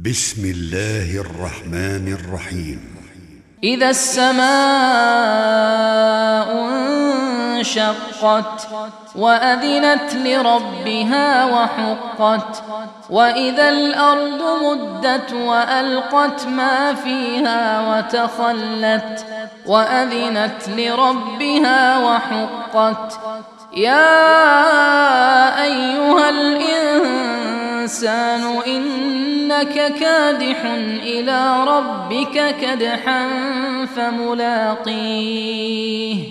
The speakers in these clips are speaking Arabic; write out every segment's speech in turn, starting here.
بسم الله الرحمن الرحيم. إذا السماء انشقت وأذنت لربها وحقت وإذا الأرض مدت وألقت ما فيها وتخلت وأذنت لربها وحقت يا أيها الإنسان إنك كادح إلى ربك كدحا فملاقيه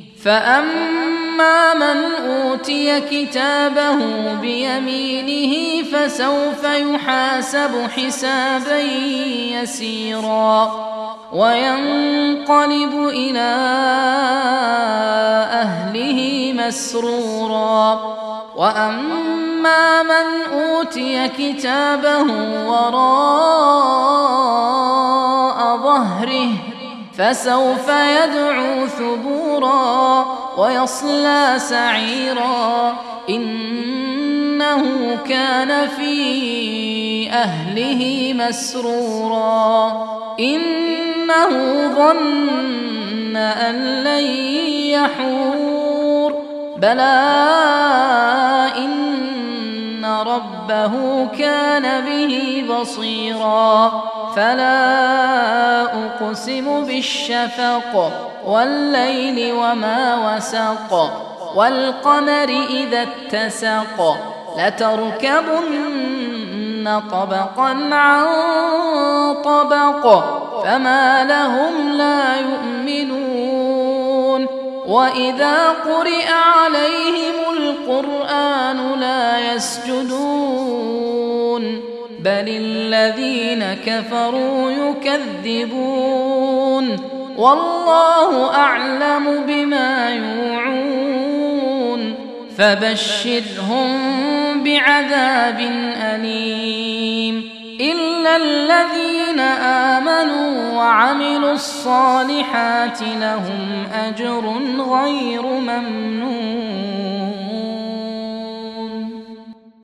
فأما من أوتي كتابه بيمينه فسوف يحاسب حسابا يسيرا وينقلب إلى أهله مسرورا وأما من أوتي كتابه وراء ظهره فسوف يدعو ثبورا ويصلى سعيرا إنه كان في أهله مسرورا إنه ظن أن لن يحور بلى إن ربه كان به بصيرا فلا أقسم بالشفق والليل وما وسق والقمر إذا اتسق لتركبن طبقا عن طبق فما لهم لا يؤمنون وإذا قرئ عليهم القرآن لا يسجدون بل الذين كفروا يكذبون والله أعلم بما يوعون فبشرهم بعذاب أليم إلا الذين آمنوا وعملوا الصالحات لهم أجر غير ممنون.